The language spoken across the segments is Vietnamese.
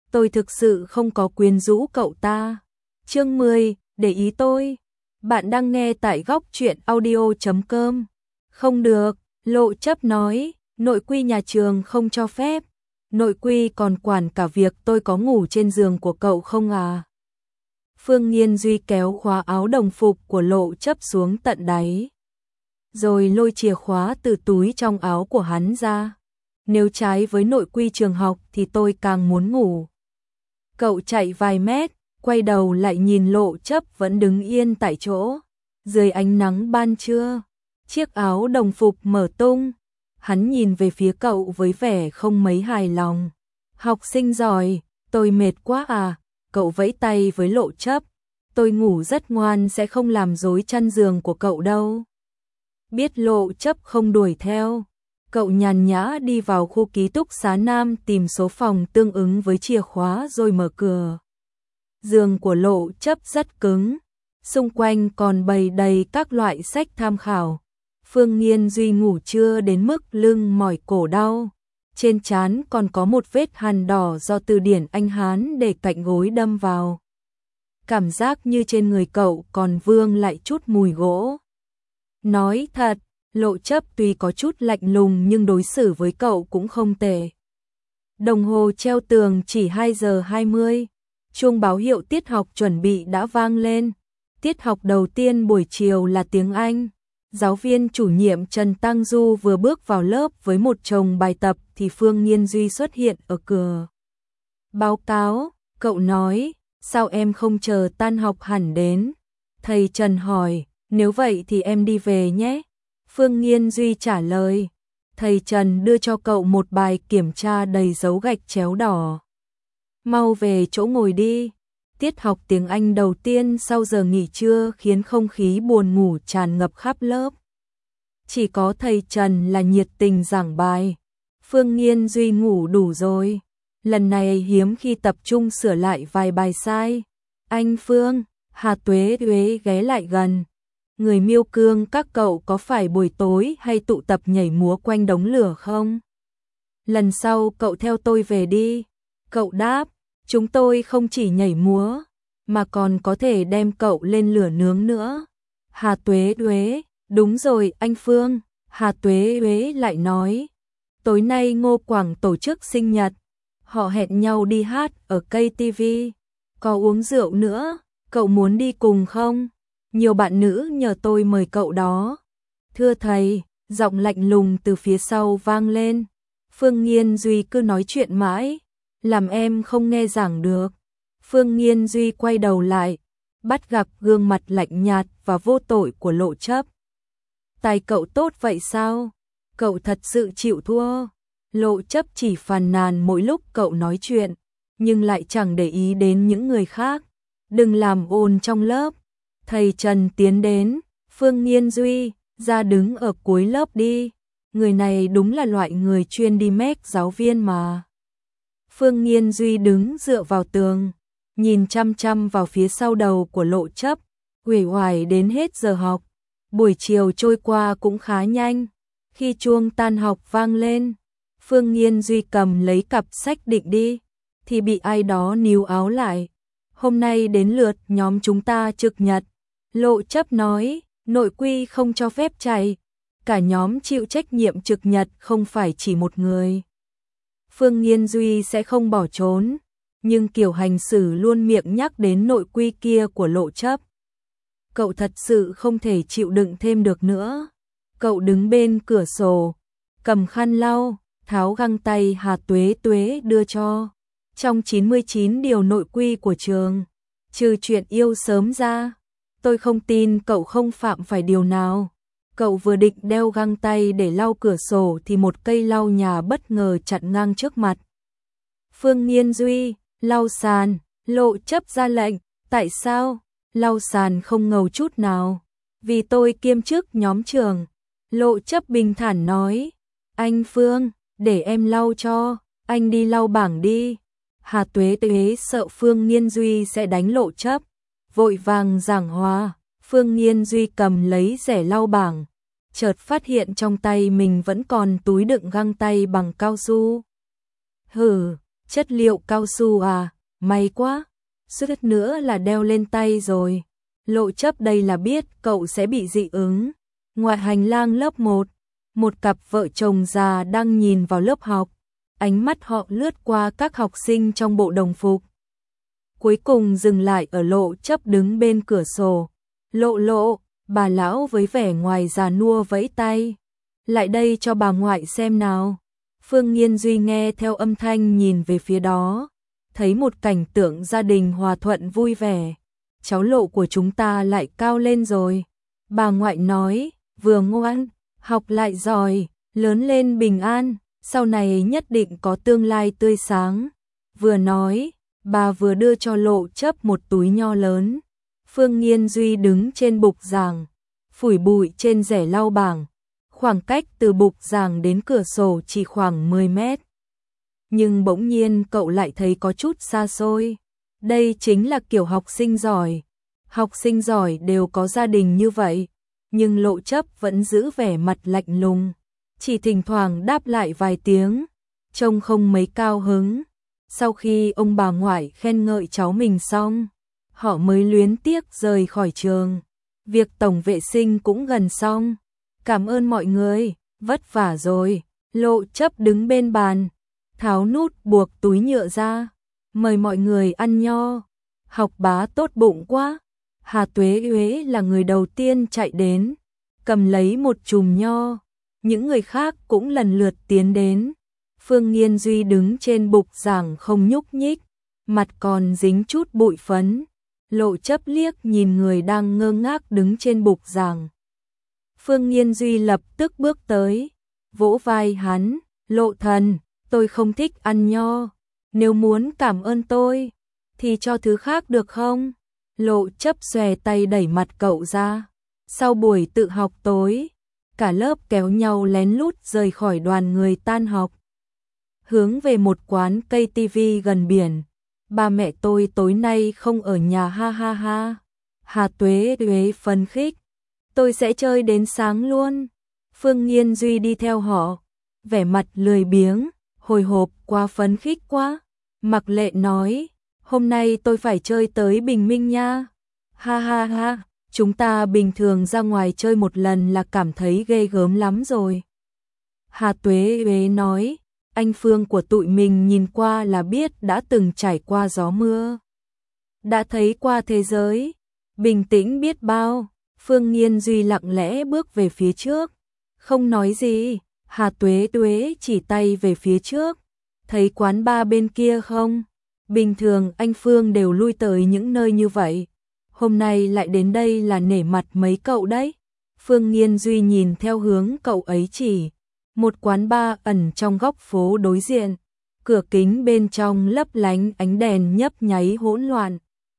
tôi thực sự không có quyến rũ cậu ta. Chương 10, để ý tôi. Bạn đang nghe tại góc truyện audio.com. Không được, Lộ Chấp nói, nội quy nhà trường không cho phép. Nội quy còn quản cả việc tôi có ngủ trên giường của cậu không à? Phương Nghiên Duy kéo khóa áo đồng phục của Lộ Chấp xuống tận đáy, rồi lôi chìa khóa từ túi trong áo của hắn ra. Nếu trái với nội quy trường học thì tôi càng muốn ngủ. Cậu chạy vài mét, quay đầu lại nhìn Lộ Chấp vẫn đứng yên tại chỗ. Dưới ánh nắng ban trưa, chiếc áo đồng phục mở tung. Hắn nhìn về phía cậu với vẻ không mấy hài lòng. Học sinh giỏi, tôi mệt quá à? Cậu vẫy tay với Lộ Chấp. Tôi ngủ rất ngoan, sẽ không làm rối chăn giường của cậu đâu. Biết Lộ Chấp không đuổi theo, cậu nhàn nhã đi vào khu ký túc xá nam tìm số phòng tương ứng với chìa khóa rồi mở cửa. Giường của Lộ Chấp rất cứng, xung quanh còn bày đầy các loại sách tham khảo. Phương Nghiên Duy ngủ chưa đến mức lưng mỏi cổ đau, trên trán còn có một vết hằn đỏ do từ điển Anh Hán để cạnh gối đâm vào. Cảm giác như trên người cậu còn vương lại chút mùi gỗ. Nói thật, Lộ Chấp tuy có chút lạnh lùng nhưng đối xử với cậu cũng không tệ. Đồng hồ treo tường chỉ 2 giờ 20, chuông báo hiệu tiết học chuẩn bị đã vang lên. Tiết học đầu tiên buổi chiều là tiếng Anh. Giáo viên chủ nhiệm Trần Tăng Du vừa bước vào lớp với một chồng bài tập thì Phương Nghiên Duy xuất hiện ở cửa. Báo cáo, cậu nói, sao em không chờ tan học hẳn đến? Thầy Trần hỏi, nếu vậy thì em đi về nhé. Phương Nghiên Duy trả lời. Thầy Trần đưa cho cậu một bài kiểm tra đầy dấu gạch chéo đỏ. Mau về chỗ ngồi đi. Tiết học tiếng Anh đầu tiên sau giờ nghỉ trưa khiến không khí buồn ngủ tràn ngập khắp lớp. Chỉ có thầy Trần là nhiệt tình giảng bài. Phương Nghiên Duy ngủ đủ rồi. Lần này hiếm khi tập trung sửa lại vài bài sai. Anh Phương, Hà Tuế Tuế ghé lại gần. Người Miêu Cương các cậu có phải buổi tối hay tụ tập nhảy múa quanh đống lửa không? Lần sau cậu theo tôi về đi. Cậu đáp, chúng tôi không chỉ nhảy múa, mà còn có thể đem cậu lên lửa nướng nữa. Hà Tuế Tuế, đúng rồi anh Phương. Hà Tuế Tuế lại nói, tối nay Ngô Quảng tổ chức sinh nhật. Họ hẹn nhau đi hát ở cây TV. Có uống rượu nữa, cậu muốn đi cùng không? Nhiều bạn nữ nhờ tôi mời cậu đó. Thưa thầy, giọng lạnh lùng từ phía sau vang lên. Phương Nghiên Duy cứ nói chuyện mãi, làm em không nghe giảng được. Phương Nghiên Duy quay đầu lại, bắt gặp gương mặt lạnh nhạt và vô tội của Lộ Chấp. Tài cậu tốt vậy sao? Cậu thật sự chịu thua. Lộ Chấp chỉ phàn nàn mỗi lúc cậu nói chuyện, nhưng lại chẳng để ý đến những người khác. Đừng làm ồn trong lớp. Thầy Trần tiến đến, Phương Nghiên Duy, ra đứng ở cuối lớp đi. Người này đúng là loại người chuyên đi méc giáo viên mà. Phương Nghiên Duy đứng dựa vào tường, nhìn chăm chăm vào phía sau đầu của Lộ Chấp, uể oải đến hết giờ học. Buổi chiều trôi qua cũng khá nhanh. Khi chuông tan học vang lên, Phương Nghiên Duy cầm lấy cặp sách định đi, thì bị ai đó níu áo lại. Hôm nay đến lượt nhóm chúng ta trực nhật. Lộ Chấp nói, nội quy không cho phép chạy. Cả nhóm chịu trách nhiệm trực nhật, không phải chỉ một người. Phương Nghiên Duy sẽ không bỏ trốn, nhưng kiểu hành xử luôn miệng nhắc đến nội quy kia của Lộ Chấp, cậu thật sự không thể chịu đựng thêm được nữa. Cậu đứng bên cửa sổ, cầm khăn lau, tháo găng tay Hà Tuế Tuế đưa cho. Trong 99 điều nội quy của trường, trừ chuyện yêu sớm ra, tôi không tin cậu không phạm phải điều nào. Cậu vừa định đeo găng tay để lau cửa sổ thì một cây lau nhà bất ngờ chặn ngang trước mặt. Phương Nghiên Duy, lau sàn. Lộ Chấp ra lệnh. Tại sao? Lau sàn không ngầu chút nào. Vì tôi kiêm chức nhóm trường. Lộ Chấp bình thản nói. Anh Phương, để em lau cho, anh đi lau bảng đi. Hà Tuế Tuế sợ Phương Nghiên Duy sẽ đánh Lộ Chấp, vội vàng giảng hòa. Phương Nghiên Duy cầm lấy rẻ lau bảng, chợt phát hiện trong tay mình vẫn còn túi đựng găng tay bằng cao su. Hừ, Chất liệu cao su à, may quá, suýt nữa là đeo lên tay rồi. Lộ Chấp đây là biết cậu sẽ bị dị ứng. Ngoài hành lang lớp 1, một cặp vợ chồng già đang nhìn vào lớp học. Ánh mắt họ lướt qua các học sinh trong bộ đồng phục. Cuối cùng dừng lại ở Lộ Chấp đứng bên cửa sổ. Lộ, bà lão với vẻ ngoài già nua vẫy tay. Lại đây cho bà ngoại xem nào. Phương Nghiên Duy nghe theo âm thanh nhìn về phía đó. Thấy một cảnh tượng gia đình hòa thuận vui vẻ. Cháu Lộ của chúng ta lại cao lên rồi. Bà ngoại nói, vừa ngoan, học lại giỏi, lớn lên bình an, sau này nhất định có tương lai tươi sáng. Vừa nói, bà vừa đưa cho Lộ Chấp một túi nho lớn. Phương Nghiên Duy đứng trên bục giảng, phủi bụi trên rẻ lau bảng. Khoảng cách từ bục giảng đến cửa sổ chỉ khoảng 10 mét. Nhưng bỗng nhiên cậu lại thấy có chút xa xôi. Đây chính là kiểu học sinh giỏi. Học sinh giỏi đều có gia đình như vậy. Nhưng Lộ Chấp vẫn giữ vẻ mặt lạnh lùng. Chỉ thỉnh thoảng đáp lại vài tiếng. Trông không mấy cao hứng. Sau khi ông bà ngoại khen ngợi cháu mình xong, họ mới luyến tiếc rời khỏi trường. Việc tổng vệ sinh cũng gần xong. Cảm ơn mọi người, vất vả rồi. Lộ Chấp đứng bên bàn, tháo nút buộc túi nhựa ra. Mời mọi người ăn nho. Học bá tốt bụng quá. Hà Tuế Uế là người đầu tiên chạy đến, cầm lấy một chùm nho. Những người khác cũng lần lượt tiến đến. Phương Nghiên Duy đứng trên bục giảng không nhúc nhích, mặt còn dính chút bụi phấn. Lộ Chấp liếc nhìn người đang ngơ ngác đứng trên bục giảng. Phương Nghiên Duy lập tức bước tới, vỗ vai hắn, Lộ thần, tôi không thích ăn nho, nếu muốn cảm ơn tôi, thì cho thứ khác được không? Lộ Chấp xòe tay đẩy mặt cậu ra. Sau buổi tự học tối, cả lớp kéo nhau lén lút rời khỏi đoàn người tan học. Hướng về một quán cây tivi gần biển. Ba mẹ tôi tối nay không ở nhà ha ha ha. Hà Tuế Uế phấn khích. Tôi sẽ chơi đến sáng luôn. Phương Nghiên Duy đi theo họ, vẻ mặt lười biếng, hồi hộp quá phấn khích quá. Mặc Lệ nói, hôm nay tôi phải chơi tới bình minh nha. Ha ha ha, chúng ta bình thường ra ngoài chơi một lần là cảm thấy ghê gớm lắm rồi. Hà Tuế Uế nói, anh Phương của tụi mình nhìn qua là biết đã từng trải qua gió mưa. Đã thấy qua thế giới, bình tĩnh biết bao. Phương Nghiên Duy lặng lẽ bước về phía trước, không nói gì. Hà Tuế Tuế chỉ tay về phía trước, thấy quán bar bên kia không? Bình thường anh Phương đều lui tới những nơi như vậy, hôm nay lại đến đây là nể mặt mấy cậu đấy. Phương Nghiên Duy nhìn theo hướng cậu ấy chỉ, một quán bar ẩn trong góc phố đối diện, cửa kính bên trong lấp lánh ánh đèn nhấp nháy hỗn loạn.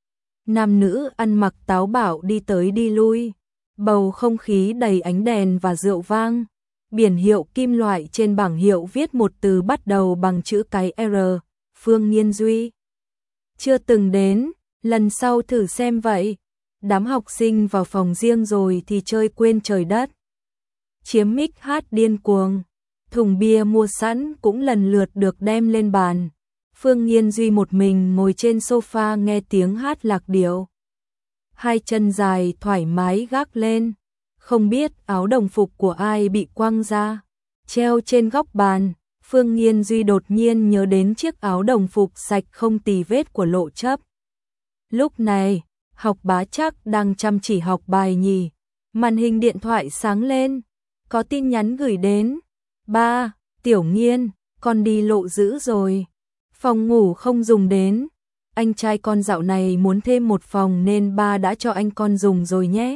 Nam nữ ăn mặc táo bạo đi tới đi lui, bầu không khí đầy ánh đèn và rượu vang. Biển hiệu kim loại trên bảng hiệu viết một từ bắt đầu bằng chữ cái R. Phương Nghiên Duy chưa từng đến, lần sau thử xem vậy. Đám học sinh vào phòng riêng rồi thì chơi quên trời đất, chiếm mic hát điên cuồng. Thùng bia mua sẵn cũng lần lượt được đem lên bàn. Phương Nghiên Duy một mình ngồi trên sofa nghe tiếng hát lạc điệu. Hai chân dài thoải mái gác lên. Không biết áo đồng phục của ai bị quăng ra, treo trên góc bàn. Phương Nghiên Duy đột nhiên nhớ đến chiếc áo đồng phục sạch không tì vết của Lộ Chấp. Lúc này, học bá chắc đang chăm chỉ học bài nhỉ. Màn hình điện thoại sáng lên, có tin nhắn gửi đến. Ba, Tiểu Nghiên, con đi lộ dữ rồi. Phòng ngủ không dùng đến. Anh trai con dạo này muốn thêm một phòng nên ba đã cho anh con dùng rồi nhé.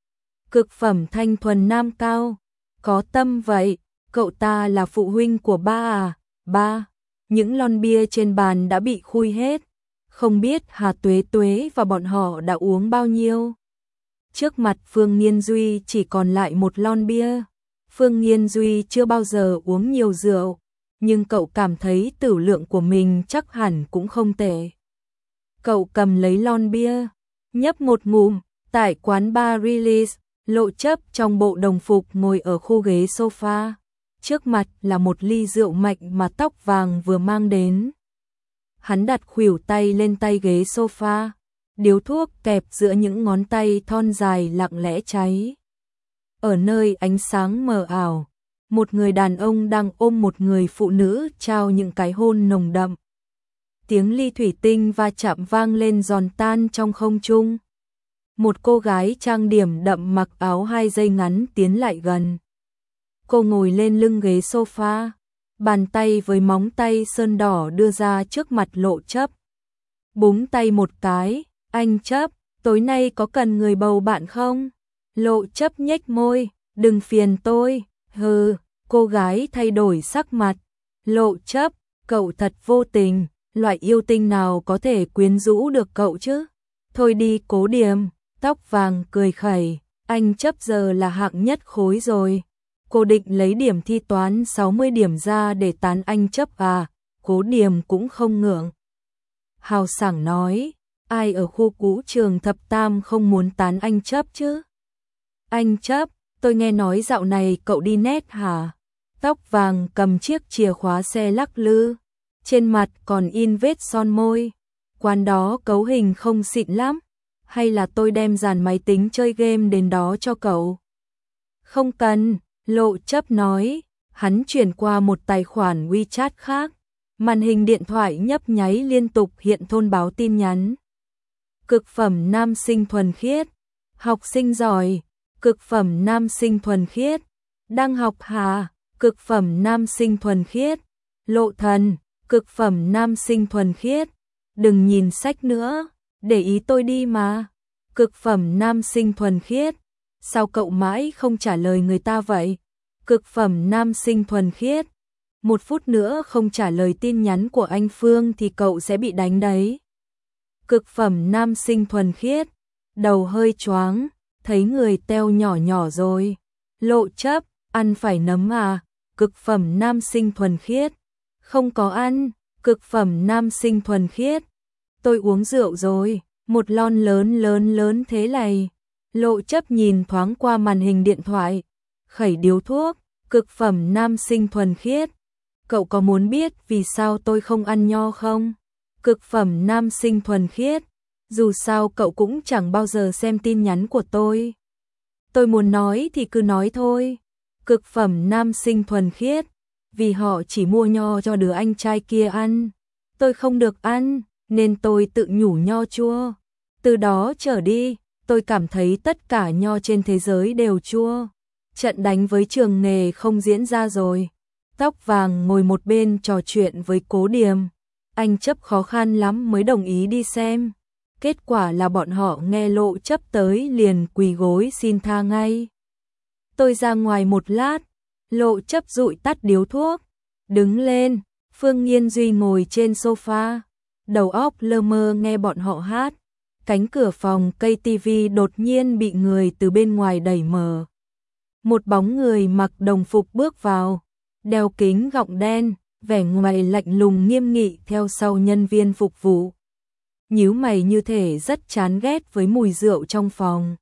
Cực phẩm thanh thuần nam cao. Có tâm vậy, cậu ta là phụ huynh của ba à? Ba, những lon bia trên bàn đã bị khui hết. Không biết Hà Tuế Tuế và bọn họ đã uống bao nhiêu. Trước mặt Phương Nghiên Duy chỉ còn lại một lon bia. Phương Nghiên Duy chưa bao giờ uống nhiều rượu, nhưng cậu cảm thấy tử lượng của mình chắc hẳn cũng không tệ. Cậu cầm lấy lon bia, nhấp một ngụm. Tại quán bar Release, Lộ Chấp trong bộ đồng phục ngồi ở khu ghế sofa. Trước mặt là một ly rượu mạnh mà tóc vàng vừa mang đến. Hắn đặt khuỷu tay lên tay ghế sofa, điếu thuốc kẹp giữa những ngón tay thon dài lặng lẽ cháy. Ở nơi ánh sáng mờ ảo, một người đàn ông đang ôm một người phụ nữ trao những cái hôn nồng đậm. Tiếng ly thủy tinh va chạm vang lên giòn tan trong không trung. Một cô gái trang điểm đậm mặc áo 2 dây ngắn tiến lại gần. Cô ngồi lên lưng ghế sofa, bàn tay với móng tay sơn đỏ đưa ra trước mặt Lộ Chấp. Búng tay một cái, anh Chấp, tối nay có cần người bầu bạn không? Lộ Chấp nhếch môi, đừng phiền tôi, hừ, cô gái thay đổi sắc mặt. Lộ Chấp, cậu thật vô tình, loại yêu tinh nào có thể quyến rũ được cậu chứ? Thôi đi Cố Điềm, tóc vàng cười khẩy, anh Chấp giờ là hạng nhất khối rồi. Cô định lấy điểm thi toán 60 điểm ra để tán anh Chấp à? Cố Điềm cũng không ngượng. Hào sảng nói, ai ở khu cũ trường Thập Tam không muốn tán anh Chấp chứ? Anh Chấp, tôi nghe nói dạo này cậu đi net hả? Tóc vàng cầm chiếc chìa khóa xe lắc lư, trên mặt còn in vết son môi. Quán đó cấu hình không xịn lắm, hay là tôi đem dàn máy tính chơi game đến đó cho cậu? Không cần, Lộ Chấp nói, hắn chuyển qua một tài khoản WeChat khác, màn hình điện thoại nhấp nháy liên tục hiện thông báo tin nhắn. Cực phẩm nam sinh thuần khiết, học sinh giỏi, cực phẩm nam sinh thuần khiết, đang học hà, cực phẩm nam sinh thuần khiết, Lộ Thần, cực phẩm nam sinh thuần khiết, đừng nhìn sách nữa, để ý tôi đi mà, cực phẩm nam sinh thuần khiết, sao cậu mãi không trả lời người ta vậy? Cực phẩm nam sinh thuần khiết, 1 phút nữa không trả lời tin nhắn của anh Phương thì cậu sẽ bị đánh đấy. Cực phẩm nam sinh thuần khiết, đầu hơi choáng, thấy người teo nhỏ nhỏ rồi. Lộ Chấp, ăn phải nấm à? Cực phẩm nam sinh thuần khiết, không có ăn. Cực phẩm nam sinh thuần khiết, tôi uống rượu rồi, một lon lớn thế này. Lộ Chấp nhìn thoáng qua màn hình điện thoại, khẩy điếu thuốc. Cực phẩm nam sinh thuần khiết, cậu có muốn biết vì sao tôi không ăn nho không? Cực phẩm nam sinh thuần khiết, dù sao cậu cũng chẳng bao giờ xem tin nhắn của tôi. Tôi muốn nói thì cứ nói thôi. Cực phẩm nam sinh thuần khiết, vì họ chỉ mua nho cho đứa anh trai kia ăn. Tôi không được ăn, nên tôi tự nhủ nho chua. Từ đó trở đi, tôi cảm thấy tất cả nho trên thế giới đều chua. Trận đánh với Trường Nghề không diễn ra rồi. Tóc vàng ngồi một bên trò chuyện với Cố Điềm. Anh Chấp khó khăn lắm mới đồng ý đi xem. Kết quả là bọn họ nghe Lộ Chấp tới liền quỳ gối xin tha ngay. Tôi ra ngoài một lát. Lộ Chấp dụi tắt điếu thuốc, đứng lên. Phương Nghiên Duy ngồi trên sofa, đầu óc lơ mơ nghe bọn họ hát. Cánh cửa phòng cây tivi đột nhiên bị người từ bên ngoài đẩy mở. Một bóng người mặc đồng phục bước vào, đeo kính gọng đen, vẻ ngoài lạnh lùng nghiêm nghị theo sau nhân viên phục vụ. Nhíu mày như thể rất chán ghét với mùi rượu trong phòng.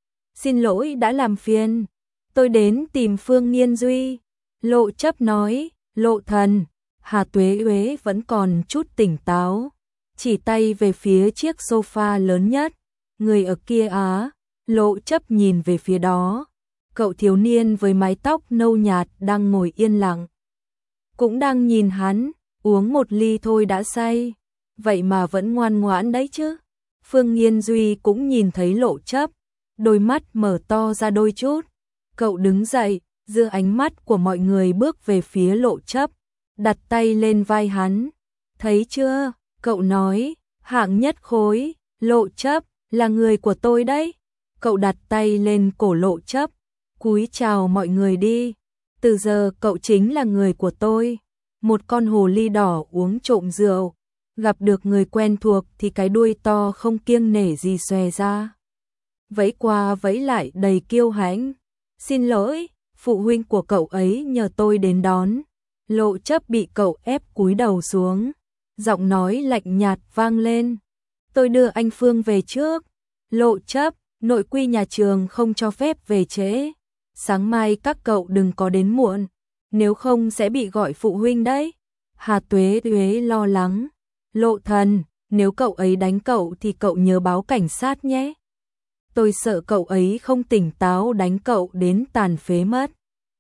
Xin lỗi đã làm phiền, tôi đến tìm Phương Nghiên Duy. Lộ Chấp nói, Lộ Thần. Hà Tuế Uế vẫn còn chút tỉnh táo, chỉ tay về phía chiếc sofa lớn nhất. Người ở kia á? Lộ Chấp nhìn về phía đó. Cậu thiếu niên với mái tóc nâu nhạt đang ngồi yên lặng. Cũng đang nhìn hắn, uống một ly thôi đã say. Vậy mà vẫn ngoan ngoãn đấy chứ. Phương Nghiên Duy cũng nhìn thấy Lộ Chấp, đôi mắt mở to ra đôi chút. Cậu đứng dậy, giữa ánh mắt của mọi người bước về phía Lộ Chấp, đặt tay lên vai hắn. Thấy chưa, cậu nói, hạng nhất khối, Lộ Chấp, là người của tôi đấy. Cậu đặt tay lên cổ Lộ Chấp, cúi chào mọi người đi. Từ giờ cậu chính là người của tôi. Một con hồ ly đỏ uống trộm rượu, gặp được người quen thuộc thì cái đuôi to không kiêng nể gì xòe ra. Vẫy qua vẫy lại đầy kiêu hãnh. Xin lỗi, phụ huynh của cậu ấy nhờ tôi đến đón. Lộ Chấp bị cậu ép cúi đầu xuống. Giọng nói lạnh nhạt vang lên. Tôi đưa anh Phương về trước. Lộ Chấp, nội quy nhà trường không cho phép về trễ. Sáng mai các cậu đừng có đến muộn, nếu không sẽ bị gọi phụ huynh đấy. Hà Tuế Uế lo lắng. Lộ Thần, nếu cậu ấy đánh cậu thì cậu nhớ báo cảnh sát nhé. Tôi sợ cậu ấy không tỉnh táo đánh cậu đến tàn phế mất.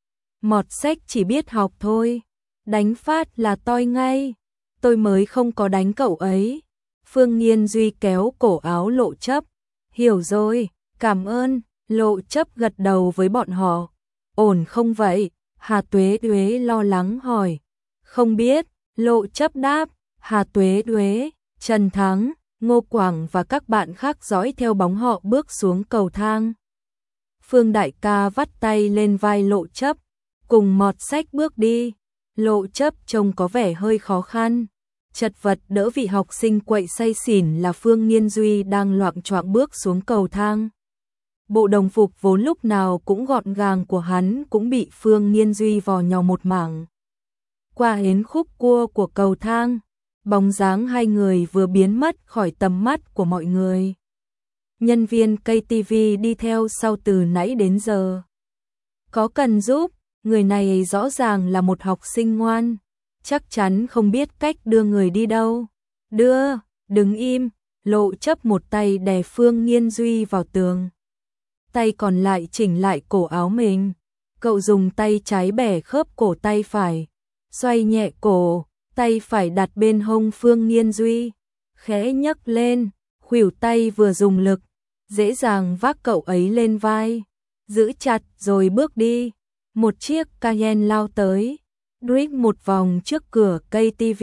Mọt Sách chỉ biết học thôi, đánh phát là toi ngay. Tôi mới không có đánh cậu ấy. Phương Nghiên Duy kéo cổ áo Lộ Chấp. Hiểu rồi, cảm ơn. Lộ Chấp gật đầu với bọn họ. Ổn không vậy? Hà Tuế Tuế lo lắng hỏi. Không biết, Lộ Chấp đáp. Hà Tuế Tuế, Trần Thắng, Ngô Quảng và các bạn khác dõi theo bóng họ bước xuống cầu thang. Phương Đại ca vắt tay lên vai Lộ Chấp, cùng Mọt Sách bước đi. Lộ Chấp trông có vẻ hơi khó khăn, chật vật đỡ vị học sinh quậy say xỉn là Phương Nghiên Duy đang loạng choạng bước xuống cầu thang. Bộ đồng phục vốn lúc nào cũng gọn gàng của hắn cũng bị Phương Nghiên Duy vò nhò một mảng. Qua đến khúc cua của cầu thang, bóng dáng hai người vừa biến mất khỏi tầm mắt của mọi người. Nhân viên KTV đi theo sau từ nãy đến giờ. Có cần giúp, người này rõ ràng là một học sinh ngoan, chắc chắn không biết cách đưa người đi đâu. Đưa, đứng im. Lộ Chấp một tay đè Phương Nghiên Duy vào tường, tay còn lại chỉnh lại cổ áo mình. Cậu dùng tay trái bẻ khớp cổ tay phải, xoay nhẹ cổ, tay phải đặt bên hông Phương Nghiên Duy, khẽ nhấc lên, khuỷu tay vừa dùng lực, dễ dàng vác cậu ấy lên vai, giữ chặt rồi bước đi. Một chiếc Cayenne lao tới, drift một vòng trước cửa KTV.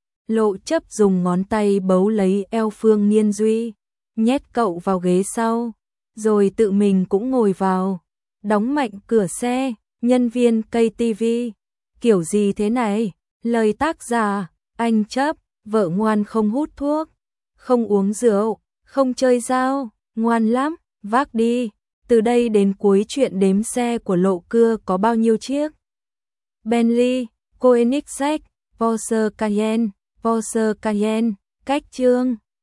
Lộ Chấp dùng ngón tay bấu lấy eo Phương Nghiên Duy, nhét cậu vào ghế sau, rồi tự mình cũng ngồi vào, đóng mạnh cửa xe. Nhân viên KTV, kiểu gì thế này? Lời tác giả, anh Chấp, vợ ngoan không hút thuốc, không uống rượu, không chơi dao, ngoan lắm, vác đi. Từ đây đến cuối chuyện đếm xe của Lộ Cưa có bao nhiêu chiếc? Bentley, Koenigsegg, Porsche Cayenne, cách chương.